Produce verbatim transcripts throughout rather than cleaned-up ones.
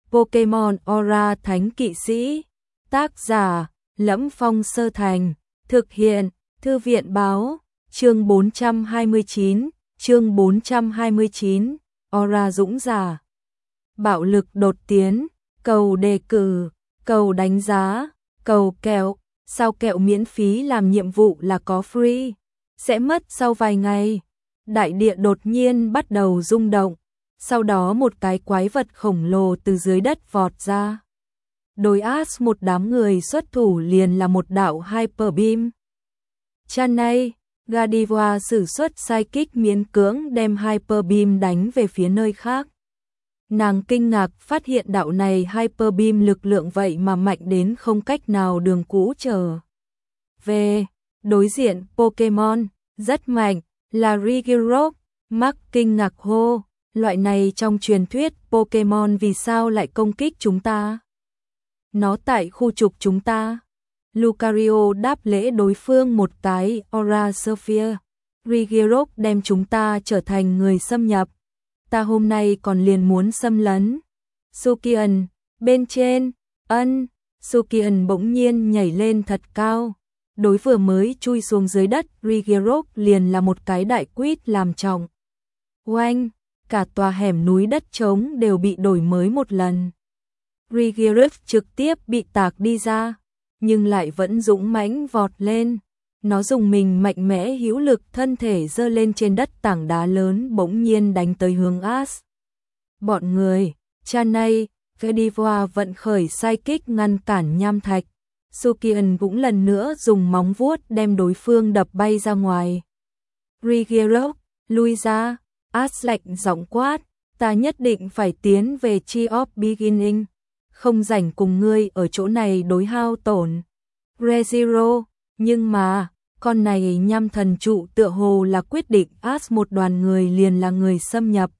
Pokemon Aura Thánh Kỵ Sĩ. Tác giả: Lẫm Phong Sơ Thành. Thực hiện: Thư viện báo. Chương bốn trăm hai mươi chín. Chương bốn trăm hai mươi chín. Aura dũng giả. Bạo lực đột tiến. Cầu đề cử. Cầu đánh giá. Cầu kẹo. Sao kẹo miễn phí làm nhiệm vụ là có free. Sẽ mất sau vài ngày. Đại địa đột nhiên bắt đầu rung động. Sau đó một cái quái vật khổng lồ từ dưới đất vọt ra. Đối ác một đám người xuất thủ liền là một đạo Hyper Beam. Chanay, Gardevoir sử xuất Psychic miễn cưỡng đem Hyper Beam đánh về phía nơi khác. Nàng kinh ngạc phát hiện đạo này Hyper Beam lực lượng vậy mà mạnh đến không cách nào đường cũ trở về. Đối diện Pokemon rất mạnh là Regirock. Mark kinh ngạc hô, loại này trong truyền thuyết Pokemon vì sao lại công kích chúng ta? Nó tại khu trục chúng ta. Lucario đáp lễ đối phương một cái Aura Sphere. Regirock đem chúng ta trở thành người xâm nhập. Ta hôm nay còn liền muốn xâm lấn. Sukian, bên trên, ân, Sukian bỗng nhiên nhảy lên thật cao. Đối vừa mới chui xuống dưới đất, Regirock liền là một cái đại quýt làm trọng. Oanh, cả tòa hẻm núi đất trống đều bị đổi mới một lần. Regirock trực tiếp bị tạc đi ra, nhưng lại vẫn dũng mãnh vọt lên. Nó dùng mình mạnh mẽ hữu lực thân thể giơ lên trên đất tảng đá lớn bỗng nhiên đánh tới hướng Ash. Bọn người, Chanay, Gardevoir vận khởi Psychic ngăn cản nham thạch. Sukian cũng lần nữa dùng móng vuốt đem đối phương đập bay ra ngoài. Regirock, lui ra. Ash lạnh giọng quát, ta nhất định phải tiến về Tree of Beginning. Không rảnh cùng ngươi ở chỗ này đối hao tổn. Rezero, nhưng mà, con này nham thần trụ tựa hồ là quyết định Ash một đoàn người liền là người xâm nhập.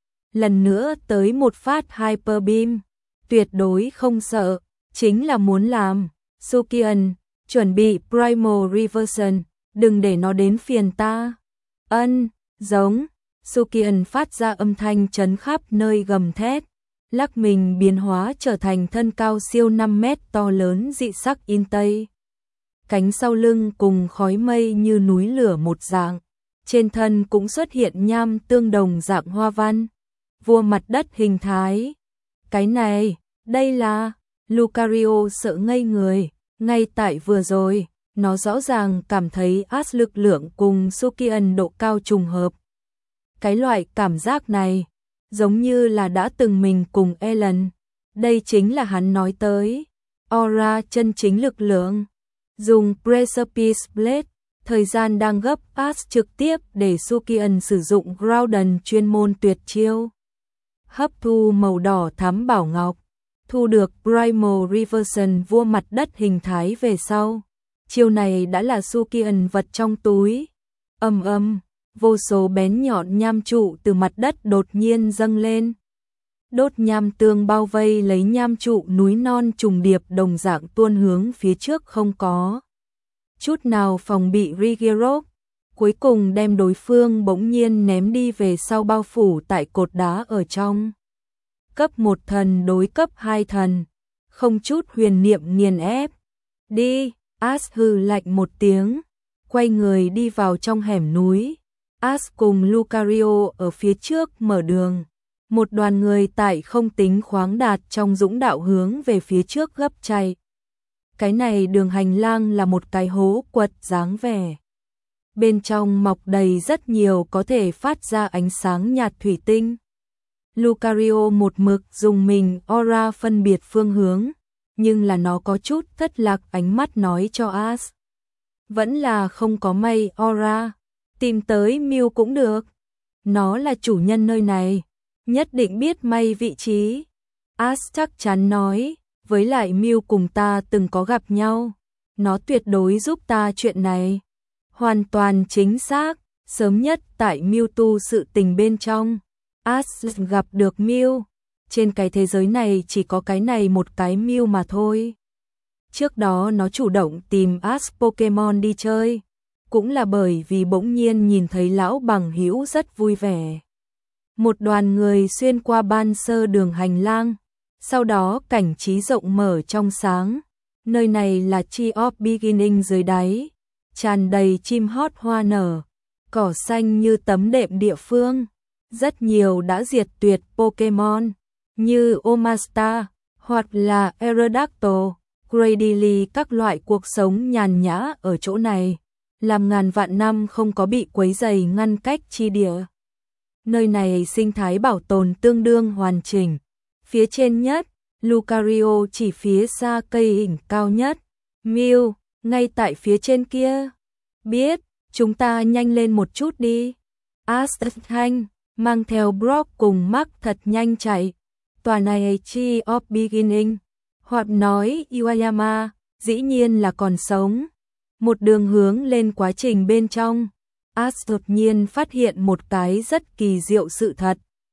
Lần nữa tới một phát Hyper Beam, tuyệt đối không sợ, chính là muốn làm. Sukian, chuẩn bị Primal Reversion, đừng để nó đến phiền ta. Ân, giống. Sukian phát ra âm thanh chấn khắp nơi gầm thét, lắc mình biến hóa trở thành thân cao siêu năm mét to lớn dị sắc in tây. Cánh sau lưng cùng khói mây như núi lửa một dạng, trên thân cũng xuất hiện nham tương đồng dạng hoa văn, vua mặt đất hình thái. Cái này, đây là, Lucario sợ ngây người, ngay tại vừa rồi, nó rõ ràng cảm thấy Ash lực lượng cùng Sukian độ cao trùng hợp. Cái loại cảm giác này, giống như là đã từng mình cùng Ellen. Đây chính là hắn nói tới Aura chân chính lực lượng. Dùng Precipice Blade, thời gian đang gấp, Ash trực tiếp để Sukian sử dụng Groudon chuyên môn tuyệt chiêu. Hấp thu màu đỏ thắm bảo ngọc, thu được Primal Reversion vua mặt đất hình thái về sau. Chiêu này đã là Sukian vật trong túi. Ầm ầm. Vô số bén nhọn nham trụ từ mặt đất đột nhiên dâng lên. Đốt nham tương bao vây lấy nham trụ núi non trùng điệp đồng dạng tuôn hướng phía trước không có chút nào phòng bị Regirock. Cuối cùng đem đối phương bỗng nhiên ném đi về sau bao phủ tại cột đá ở trong. Cấp một thần đối cấp hai thần. Không chút huyền niệm nghiền ép. Đi, Ash hừ lạnh một tiếng. Quay người đi vào trong hẻm núi. Ash cùng Lucario ở phía trước mở đường. Một đoàn người tại không tính khoáng đạt trong dũng đạo hướng về phía trước gấp chạy. Cái này đường hành lang là một cái hố quật dáng vẻ. Bên trong mọc đầy rất nhiều có thể phát ra ánh sáng nhạt thủy tinh. Lucario một mực dùng mình Aura phân biệt phương hướng, nhưng là nó có chút thất lạc, ánh mắt nói cho Ash. Vẫn là không có mây Aura. Tìm tới Mew cũng được. Nó là chủ nhân nơi này, nhất định biết may vị trí. Ash chắc chắn nói, với lại Mew cùng ta từng có gặp nhau. Nó tuyệt đối giúp ta chuyện này. Hoàn toàn chính xác, sớm nhất tại Mewtwo sự tình bên trong. Ash gặp được Mew. Trên cái thế giới này chỉ có cái này một cái Mew mà thôi. Trước đó nó chủ động tìm Ash Pokemon đi chơi. Cũng là bởi vì bỗng nhiên nhìn thấy lão bằng hữu rất vui vẻ. Một đoàn người xuyên qua ban sơ đường hành lang, Sau đó cảnh trí rộng mở trong sáng. Nơi này là Tree of Beginning dưới đáy, tràn đầy chim hót hoa nở, cỏ xanh như tấm đệm địa phương. Rất nhiều đã diệt tuyệt Pokemon như Omastar hoặc là Aerodactyl, Cradily, các loại cuộc sống nhàn nhã ở chỗ này, làm ngàn vạn năm không có bị quấy rầy ngăn cách chi địa. Nơi này sinh thái bảo tồn tương đương hoàn chỉnh. Phía trên nhất, Lucario chỉ phía xa cây hình cao nhất. Mew, ngay tại phía trên kia. Biết, chúng ta nhanh lên một chút đi. Astthanh mang theo Brock cùng Mark thật nhanh chạy. Tòa này Tree of Beginning, hoặc nói Iwayama, dĩ nhiên là còn sống. Một đường hướng lên quá trình bên trong, Ash đột nhiên phát hiện một cái rất kỳ diệu sự thật.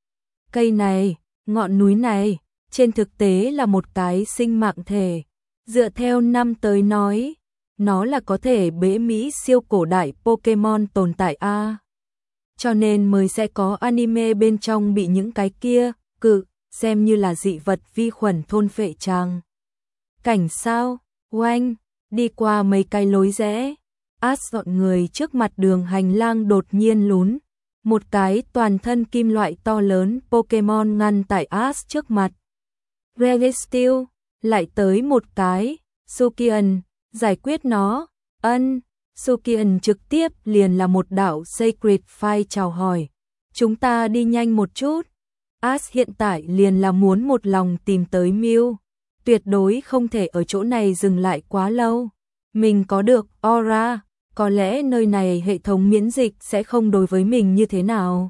Cây này, ngọn núi này, trên thực tế là một cái sinh mạng thể. Dựa theo năm tới nói, nó là có thể bế mỹ siêu cổ đại Pokemon tồn tại a. Cho nên mới sẽ có anime bên trong bị những cái kia, cự, xem như là dị vật vi khuẩn thôn phệ chàng. Cảnh sao, oanh, đi qua mấy cái lối rẽ, Ash dọn người trước mặt đường hành lang đột nhiên lún. Một cái toàn thân kim loại to lớn Pokemon ngăn tại Ash trước mặt. Registeel, lại tới một cái, Sukian, giải quyết nó, ân, Sukian trực tiếp liền là một đạo Sacred Fire chào hỏi. Chúng ta đi nhanh một chút. Ash hiện tại liền là muốn một lòng tìm tới Mew, tuyệt đối không thể ở chỗ này dừng lại quá lâu. Mình có được Aura, có lẽ nơi này hệ thống miễn dịch sẽ không đối với mình như thế nào.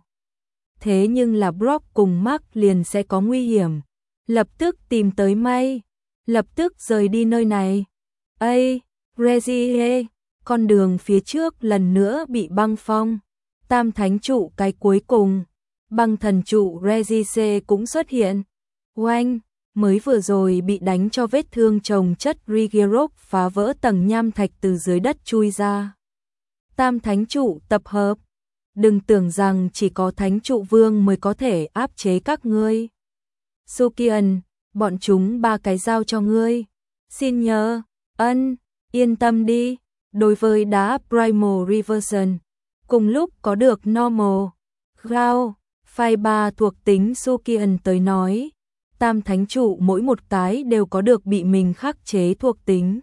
Thế nhưng là Brock cùng Mark liền sẽ có nguy hiểm. Lập tức tìm tới May, lập tức rời đi nơi này. Ây, Reggie, con đường phía trước lần nữa bị băng phong. Tam thánh trụ cái cuối cùng, băng thần trụ Reggie cũng xuất hiện. Oanh, mới vừa rồi bị đánh cho vết thương chồng chất Rigirok phá vỡ tầng nham thạch từ dưới đất chui ra. Tam thánh trụ tập hợp. Đừng tưởng rằng chỉ có thánh trụ vương mới có thể áp chế các ngươi. Sukian, bọn chúng ba cái giao cho ngươi. Xin nhờ, ân, yên tâm đi. Đối với đá Primal Reversion, cùng lúc có được Normal, Ground, Fire ba thuộc tính Sukian tới nói, tam thánh trụ mỗi một cái đều có được bị mình khắc chế thuộc tính.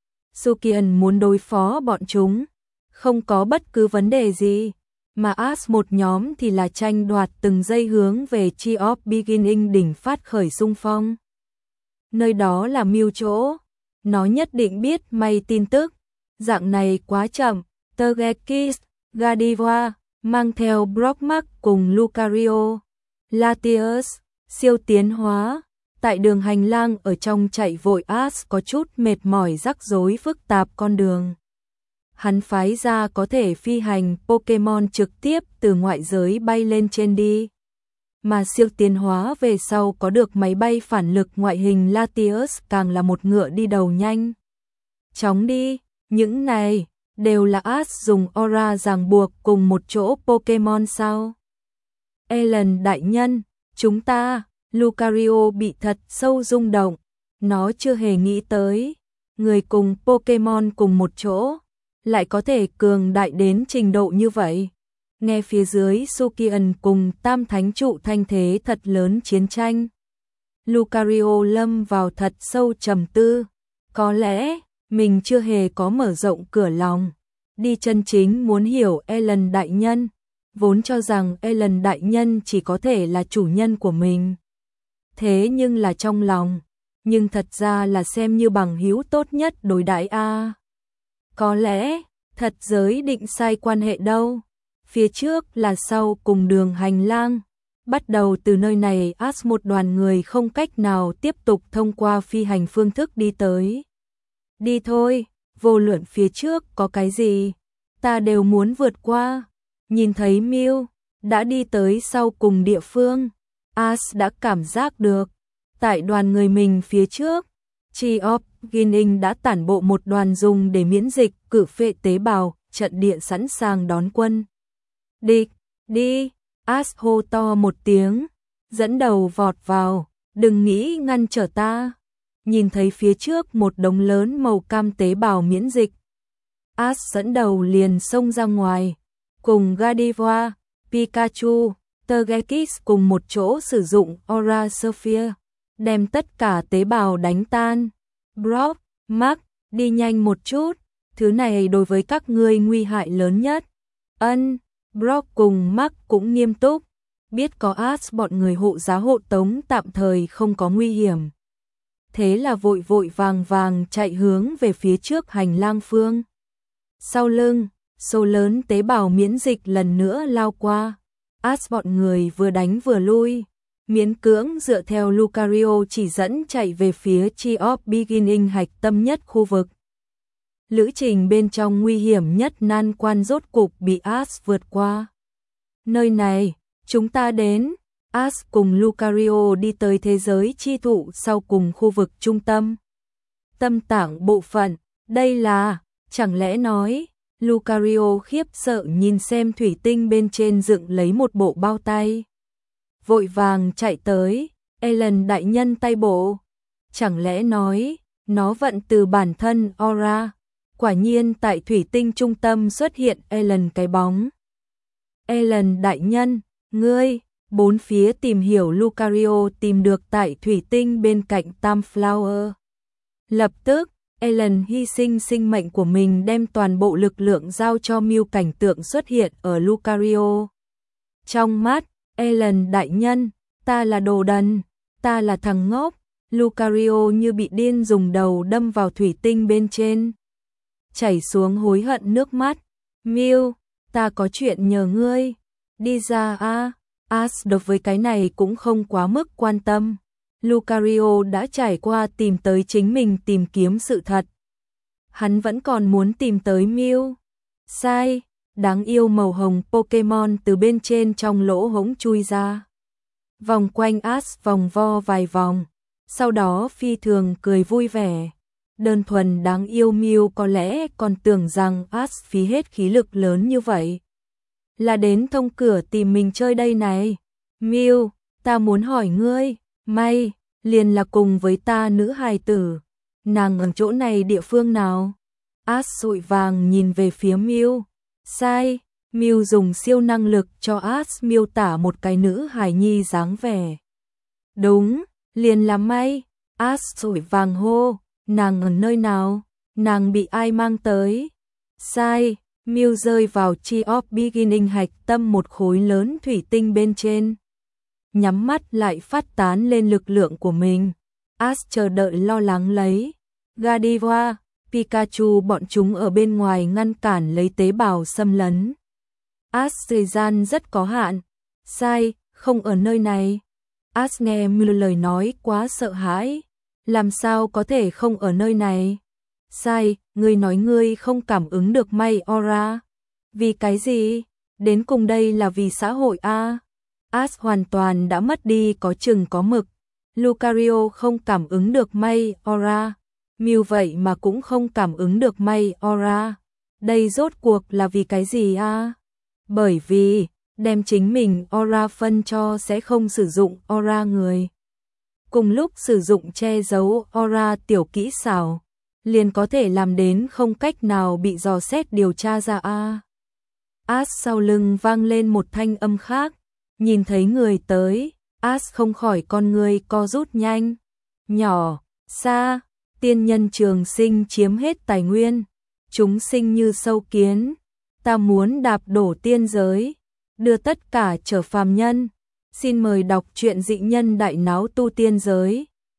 Sukian muốn đối phó bọn chúng, không có bất cứ vấn đề gì, mà Ash một nhóm thì là tranh đoạt từng giây hướng về Tree of Beginning đỉnh phát khởi xung phong. Nơi đó là Mew chỗ, nó nhất định biết May tin tức, dạng này quá chậm. Togekiss, Gardevoir, mang theo Brock, Mark cùng Lucario, Latios, siêu tiến hóa, tại đường hành lang ở trong chạy vội. Ash có chút mệt mỏi rắc rối phức tạp con đường. Hắn phái ra có thể phi hành Pokemon trực tiếp từ ngoại giới bay lên trên đi. Mà siêu tiến hóa về sau có được máy bay phản lực ngoại hình Latios càng là một ngựa đi đầu nhanh. Chóng đi, những này đều là Ash dùng aura ràng buộc cùng một chỗ Pokemon sao? Ellen đại nhân, chúng ta, Lucario bị thật sâu rung động, nó chưa hề nghĩ tới, người cùng Pokemon cùng một chỗ, lại có thể cường đại đến trình độ như vậy. Nghe phía dưới Sukian cùng tam thánh trụ thanh thế thật lớn chiến tranh. Lucario lâm vào thật sâu trầm tư, có lẽ mình chưa hề có mở rộng cửa lòng, đi chân chính muốn hiểu Ellen đại nhân, vốn cho rằng Ellen đại nhân chỉ có thể là chủ nhân của mình. Thế nhưng là trong lòng, nhưng thật ra là xem như bằng hữu tốt nhất đối đãi a. Có lẽ, thật giới định sai quan hệ đâu. Phía trước là sau cùng đường hành lang. Bắt đầu từ nơi này Ash một đoàn người không cách nào tiếp tục thông qua phi hành phương thức đi tới. Đi thôi, vô luận phía trước có cái gì, ta đều muốn vượt qua. Nhìn thấy Mew đã đi tới sau cùng địa phương, Ash đã cảm giác được, tại đoàn người mình phía trước, Tree of Beginning đã tản bộ một đoàn dùng để miễn dịch cử phệ tế bào, trận địa sẵn sàng đón quân. Địch, đi, Ash hô to một tiếng, dẫn đầu vọt vào, đừng nghĩ ngăn trở ta. Nhìn thấy phía trước một đống lớn màu cam tế bào miễn dịch, Ash dẫn đầu liền xông ra ngoài, cùng Gardevoir, Pikachu, Togekiss cùng một chỗ sử dụng Aura Sphere, đem tất cả tế bào đánh tan. Brock, Mark, đi nhanh một chút, thứ này đối với các ngươi nguy hại lớn nhất. Ân, Brock cùng Mark cũng nghiêm túc, biết có Ash bọn người hộ giá hộ tống tạm thời không có nguy hiểm. Thế là vội vội vàng vàng chạy hướng về phía trước hành lang phương. Sau lưng, số lớn tế bào miễn dịch lần nữa lao qua. Ash bọn người vừa đánh vừa lui, miễn cưỡng dựa theo Lucario chỉ dẫn chạy về phía Tree of Beginning hạch tâm nhất khu vực. Lữ trình bên trong nguy hiểm nhất nan quan rốt cục bị Ash vượt qua. Nơi này, chúng ta đến. Ash cùng Lucario đi tới thế giới chi thụ sau cùng khu vực trung tâm. Tâm tạng bộ phận, đây là, chẳng lẽ nói, Lucario khiếp sợ nhìn xem thủy tinh bên trên dựng lấy một bộ bao tay. Vội vàng chạy tới, Ellen đại nhân tay bộ. Chẳng lẽ nói, nó vận từ bản thân Aura. Quả nhiên tại thủy tinh trung tâm xuất hiện Ellen cái bóng. Ellen đại nhân, ngươi, bốn phía tìm hiểu Lucario tìm được tại thủy tinh bên cạnh Tam Flower. Lập tức, Ellen hy sinh sinh mệnh của mình đem toàn bộ lực lượng giao cho Mew cảnh tượng xuất hiện ở Lucario. Trong mắt, Ellen đại nhân, ta là đồ đần, ta là thằng ngốc. Lucario như bị điên dùng đầu đâm vào thủy tinh bên trên. Chảy xuống hối hận nước mắt. Mew, ta có chuyện nhờ ngươi. Đi ra a. Ash đối với cái này cũng không quá mức quan tâm. Lucario đã trải qua tìm tới chính mình tìm kiếm sự thật. Hắn vẫn còn muốn tìm tới Mew. Sai, đáng yêu màu hồng Pokemon từ bên trên trong lỗ hổng chui ra. Vòng quanh Ash vòng vo vài vòng, sau đó phi thường cười vui vẻ. Đơn thuần đáng yêu Mew có lẽ còn tưởng rằng Ash phí hết khí lực lớn như vậy là đến thông cửa tìm mình chơi đây này. Mew, ta muốn hỏi ngươi, may, liền là cùng với ta nữ hài tử. Nàng ở chỗ này địa phương nào? Ash vội vàng nhìn về phía Mew. Sai, Mew dùng siêu năng lực cho Ash miêu tả một cái nữ hài nhi dáng vẻ. Đúng, liền là may. Ash vội vàng hô, nàng ở nơi nào? Nàng bị ai mang tới? Sai. Mew rơi vào Tree of Beginning hạch tâm một khối lớn thủy tinh bên trên. Nhắm mắt lại phát tán lên lực lượng của mình. Ash chờ đợi lo lắng lấy. Gardevoir, Pikachu bọn chúng ở bên ngoài ngăn cản lấy tế bào xâm lấn. Ash thời gian rất có hạn. Sai, không ở nơi này. Ash nghe Mew lời nói quá sợ hãi. Làm sao có thể không ở nơi này? Sai, ngươi nói ngươi không cảm ứng được may Aura. Vì cái gì? Đến cùng đây là vì xã hội a. Ash hoàn toàn đã mất đi có chừng có mực. Lucario không cảm ứng được may Aura. Mew vậy mà cũng không cảm ứng được may Aura. Đây rốt cuộc là vì cái gì a? Bởi vì, đem chính mình Aura phân cho sẽ không sử dụng Aura người. Cùng lúc sử dụng che giấu Aura tiểu kỹ xảo, liền có thể làm đến không cách nào bị dò xét điều tra ra a. Ash sau lưng vang lên một thanh âm khác, nhìn thấy người tới, Ash không khỏi con người co rút nhanh. Nhỏ, xa, tiên nhân trường sinh chiếm hết tài nguyên, chúng sinh như sâu kiến, ta muốn đạp đổ tiên giới, đưa tất cả trở phàm nhân. Xin mời đọc truyện dị nhân đại náo tu tiên giới.